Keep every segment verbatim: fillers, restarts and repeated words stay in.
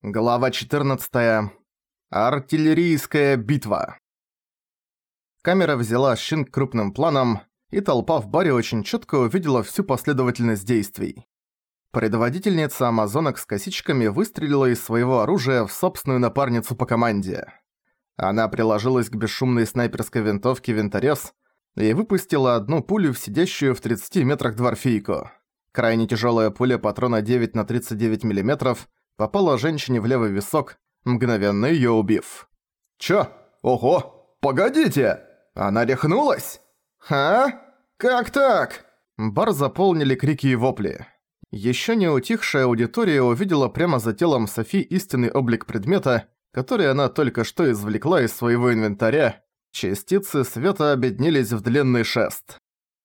Глава четырнадцатая. Артиллерийская битва. Камера взяла Шинг крупным планом, и толпа в баре очень чётко увидела всю последовательность действий. Предводительница амазонок с косичками выстрелила из своего оружия в собственную напарницу по команде. Она приложилась к бесшумной снайперской винтовке винторез и выпустила одну пулю в сидящую в тридцати метрах дворфийку. Крайне тяжёлая пуля патрона девять на тридцать девять миллиметров попала женщине в левый висок, мгновенно её убив. «Чё? Ого! Погодите! Она рехнулась? А? Как так?» Бар заполнили крики и вопли. Ещё не утихшая аудитория увидела прямо за телом Софи истинный облик предмета, который она только что извлекла из своего инвентаря. Частицы света объединились в длинный шест.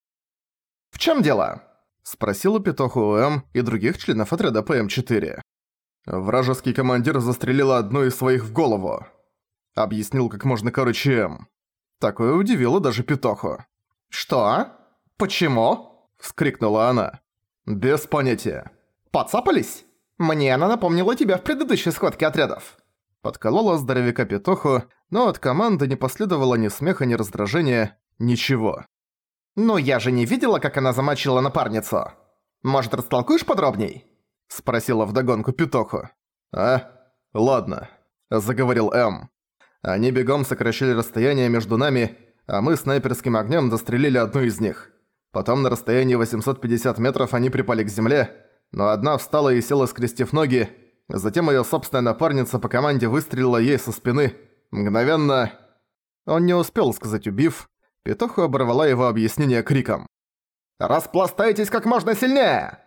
«В чём дело?» – спросила Петух у М и других членов отряда П М четыре. «Вражеский командир застрелил одну из своих в голову», — объяснил как можно короче М. Такое удивило даже Петуху. «Что? Почему?» — вскрикнула она. «Без понятия». «Поцапались? Мне она напомнила тебя в предыдущей сходке отрядов». Подколола здоровяка Петуху, но от команды не последовало ни смеха, ни раздражения, ничего. «Ну я же не видела, как она замочила напарницу. Может, растолкуешь подробней?» — спросила вдогонку Петуху. «А? Ладно», — заговорил М. «Они бегом сокращали расстояние между нами, а мы снайперским огнем дострелили одну из них. Потом на расстоянии восемьсот пятьдесят метров они припали к земле, но одна встала и села, скрестив ноги. Затем её собственная напарница по команде выстрелила ей со спины. Мгновенно...» Он не успел сказать «убив». Петуху оборвала его объяснение криком. «Распластайтесь как можно сильнее!»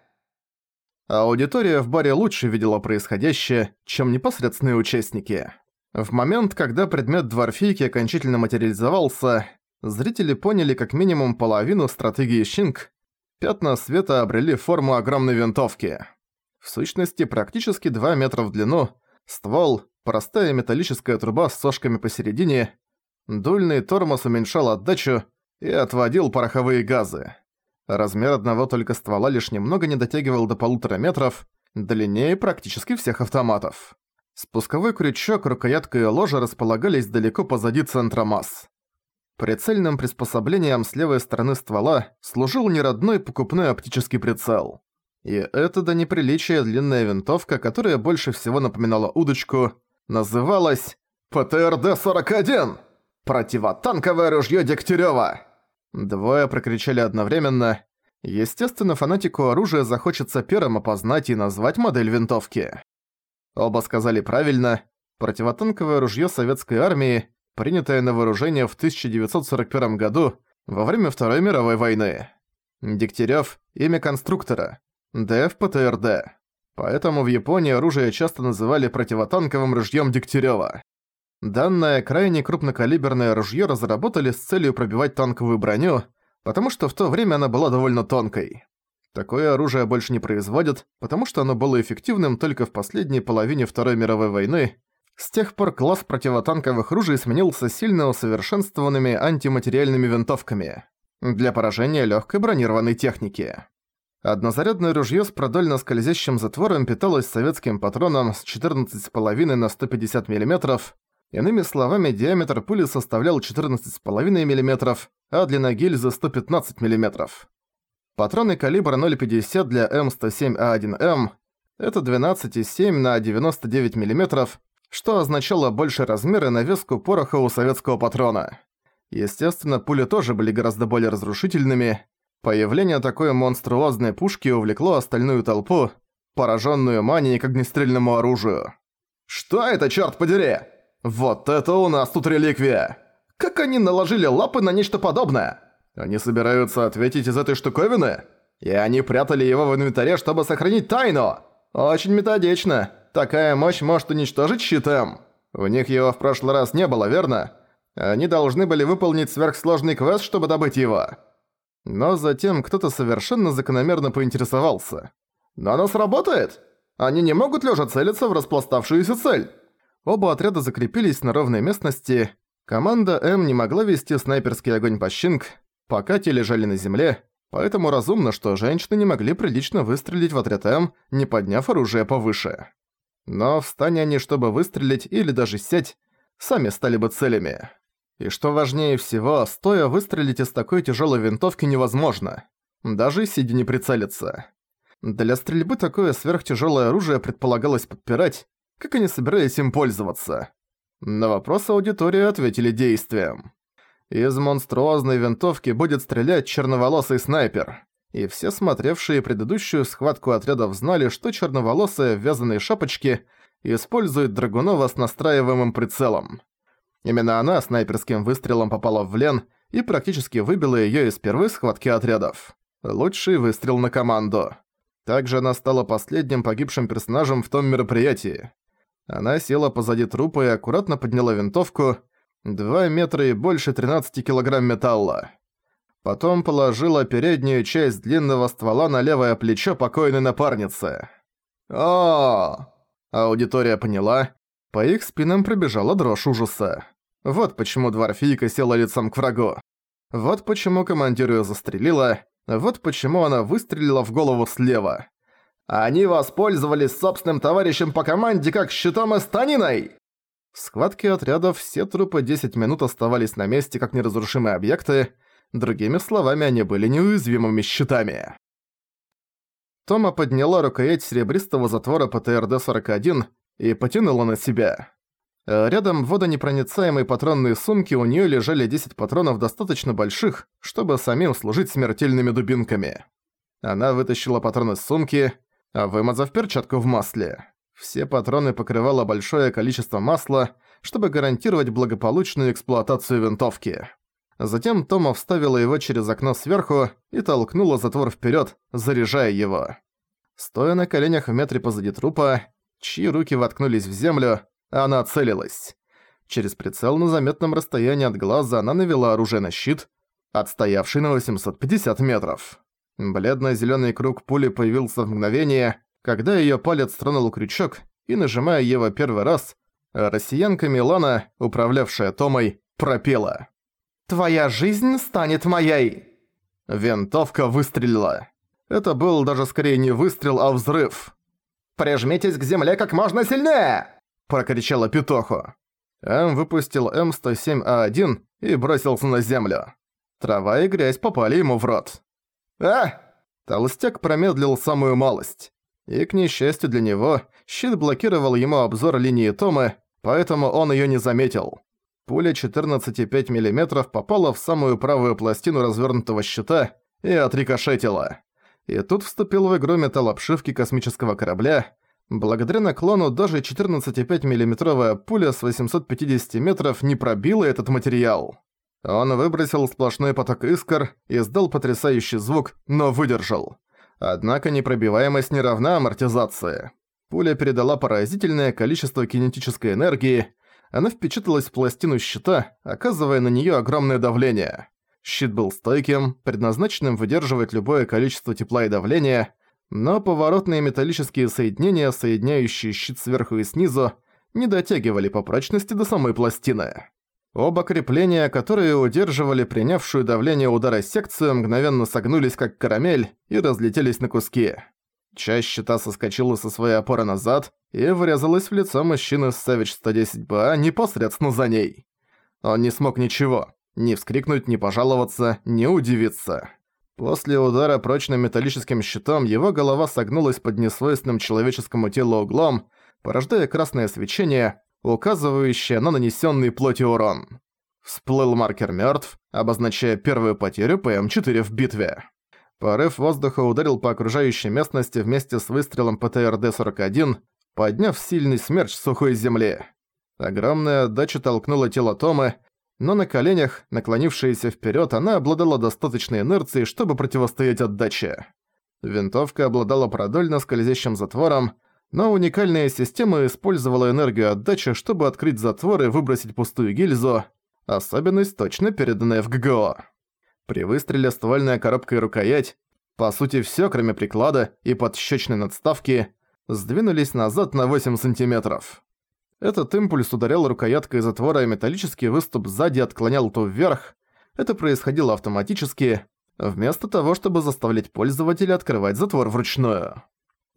Аудитория в баре лучше видела происходящее, чем непосредственные участники. В момент, когда предмет дворфийки окончательно материализовался, зрители поняли как минимум половину стратегии Шинг. Пятна света обрели форму огромной винтовки. В сущности, практически два метра в длину, ствол, простая металлическая труба с сошками посередине, дульный тормоз уменьшал отдачу и отводил пороховые газы. Размер одного только ствола лишь немного не дотягивал до полутора метров, длиннее практически всех автоматов. Спусковой крючок, рукоятка и ложа располагались далеко позади центра масс. Прицельным приспособлением с левой стороны ствола служил неродной покупной оптический прицел. И эта до неприличия длинная винтовка, которая больше всего напоминала удочку, называлась П Т Р Д сорок один! Противотанковое ружье Дегтярёва! Двое прокричали одновременно. Естественно, фанатику оружия захочется первым опознать и назвать модель винтовки. Оба сказали правильно. Противотанковое ружье советской армии, принятое на вооружение в тысяча девятьсот сорок первом году во время Второй мировой войны. Дегтярев – имя конструктора. Д в П Т Р Д. Поэтому в Японии оружие часто называли противотанковым ружьем Дегтярёва. Данное крайне крупнокалиберное ружье разработали с целью пробивать танковую броню, потому что в то время она была довольно тонкой. Такое оружие больше не производят, потому что оно было эффективным только в последней половине Второй мировой войны. С тех пор класс противотанковых ружей сменился сильно усовершенствованными антиматериальными винтовками для поражения легкой бронированной техники. Однозарядное ружье с продольно скользящим затвором питалось советским патроном с четырнадцать целых пять десятых на сто пятьдесят миллиметров. Иными словами, диаметр пули составлял четырнадцать целых пять десятых миллиметров, а длина гильзы сто пятнадцать миллиметров. Патроны калибра ноль целых пятьдесят для М сто семь А один М – это двенадцать целых семь десятых на девяносто девять миллиметров, что означало больше размер и навеску пороха у советского патрона. Естественно, пули тоже были гораздо более разрушительными. Появление такой монструозной пушки увлекло остальную толпу, пораженную манией к огнестрельному оружию. «Что это, чёрт подери? Вот это у нас тут реликвия! Как они наложили лапы на нечто подобное? Они собираются ответить из этой штуковины? И они прятали его в инвентаре, чтобы сохранить тайну! Очень методично. Такая мощь может уничтожить щит М. У них его в прошлый раз не было, верно? Они должны были выполнить сверхсложный квест, чтобы добыть его». Но затем кто-то совершенно закономерно поинтересовался. «Но оно сработает? Они не могут лежа целиться в распластавшуюся цель?» Оба отряда закрепились на ровной местности. Команда М не могла вести снайперский огонь по Шинг, пока те лежали на земле, поэтому разумно, что женщины не могли прилично выстрелить в отряд М, не подняв оружие повыше. Но встань они, чтобы выстрелить или даже сядь, сами стали бы целями. И что важнее всего, стоя выстрелить из такой тяжелой винтовки невозможно. Даже сидя не прицелиться. Для стрельбы такое сверхтяжелое оружие предполагалось подпирать, как они собирались им пользоваться. На вопрос аудитории ответили действием. Из монструозной винтовки будет стрелять черноволосый снайпер. И все смотревшие предыдущую схватку отрядов знали, что черноволосая в вязаной шапочке использует Драгунова с настраиваемым прицелом. Именно она снайперским выстрелом попала в Лен и практически выбила её из первой схватки отрядов. Лучший выстрел на команду. Также она стала последним погибшим персонажем в том мероприятии. Она села позади трупа и аккуратно подняла винтовку, два метра и больше тринадцати килограмм металла. Потом положила переднюю часть длинного ствола на левое плечо покойной напарницы. О! Аудитория поняла. По их спинам пробежала дрожь ужаса. Вот почему дворфийка села лицом к врагу. Вот почему командир её застрелила. Вот почему она выстрелила в голову слева. Они воспользовались собственным товарищем по команде как щитом и станиной! В схватке отрядов все трупы десять минут оставались на месте как неразрушимые объекты. Другими словами, они были неуязвимыми щитами. Тома подняла рукоять серебристого затвора пэ тэ эр дэ сорок один и потянула на себя. Рядом в водонепроницаемой патронной сумке у неё лежали десять патронов достаточно больших, чтобы самим служить смертельными дубинками. Она вытащила патрон из сумки, вымазав перчатку в масле. Все патроны покрывало большое количество масла, чтобы гарантировать благополучную эксплуатацию винтовки. Затем Тома вставила его через окно сверху и толкнула затвор вперёд, заряжая его. Стоя на коленях в метре позади трупа, чьи руки воткнулись в землю, она целилась. Через прицел на заметном расстоянии от глаза она навела оружие на щит, отстоявший на восемьсот пятьдесят метров. Бледно-зелёный круг пули появился в мгновение, когда её палец тронул крючок, и, нажимая его первый раз, россиянка Милана, управлявшая Томой, пропела: «Твоя жизнь станет моей!» Винтовка выстрелила. Это был даже скорее не выстрел, а взрыв. «Прижмитесь к земле как можно сильнее!» – прокричала Петоху. М выпустил эм сто семь а один и бросился на землю. Трава и грязь попали ему в рот. «А!» Толстяк промедлил самую малость. И, к несчастью для него, щит блокировал ему обзор линии Томы, поэтому он её не заметил. Пуля четырнадцать целых пять десятых мм попала в самую правую пластину развернутого щита и отрикошетила. И тут вступил в игру металл обшивки космического корабля. Благодаря наклону даже четырнадцать целых пять десятых миллиметровая пуля с восьмисот пятидесяти метров не пробила этот материал. Он выбросил сплошной поток искр, издал потрясающий звук, но выдержал. Однако непробиваемость не равна амортизации. Пуля передала поразительное количество кинетической энергии. Она впечаталась в пластину щита, оказывая на неё огромное давление. Щит был стойким, предназначенным выдерживать любое количество тепла и давления, но поворотные металлические соединения, соединяющие щит сверху и снизу, не дотягивали по прочности до самой пластины. Оба крепления, которые удерживали принявшую давление удара секцию, мгновенно согнулись как карамель и разлетелись на куски. Часть щита соскочила со своей опоры назад и врезалась в лицо мужчины с Savage сто десять бэ а непосредственно за ней. Он не смог ничего, ни вскрикнуть, ни пожаловаться, ни удивиться. После удара прочным металлическим щитом его голова согнулась под несвойственным человеческому телу углом, порождая красное свечение, указывающее на нанесенный плоти урон. Всплыл маркер «Мёртв», обозначая первую потерю пэ эм четыре в битве. Порыв воздуха ударил по окружающей местности вместе с выстрелом пэ тэ эр дэ сорок один, подняв сильный смерч сухой земли. Огромная отдача толкнула тело Томы, но на коленях, наклонившаяся вперед, она обладала достаточной инерцией, чтобы противостоять отдаче. Винтовка обладала продольно скользящим затвором, но уникальная система использовала энергию отдачи, чтобы открыть затвор и выбросить пустую гильзу, особенность, точно переданная в гэ гэ о. При выстреле ствольная коробка и рукоять, по сути всё, кроме приклада и подщёчной надставки, сдвинулись назад на восемь сантиметров. Этот импульс ударял рукояткой затвора, и металлический выступ сзади отклонял ту вверх. Это происходило автоматически, вместо того, чтобы заставлять пользователя открывать затвор вручную.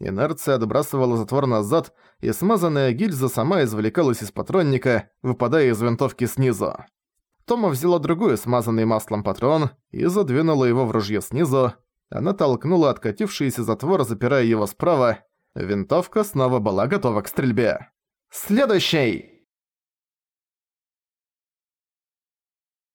Инерция отбрасывала затвор назад, и смазанная гильза сама извлекалась из патронника, выпадая из винтовки снизу. Тома взяла другой смазанный маслом патрон и задвинула его в ружье снизу. Она толкнула откатившийся затвор, запирая его справа. Винтовка снова была готова к стрельбе. «Следующий!»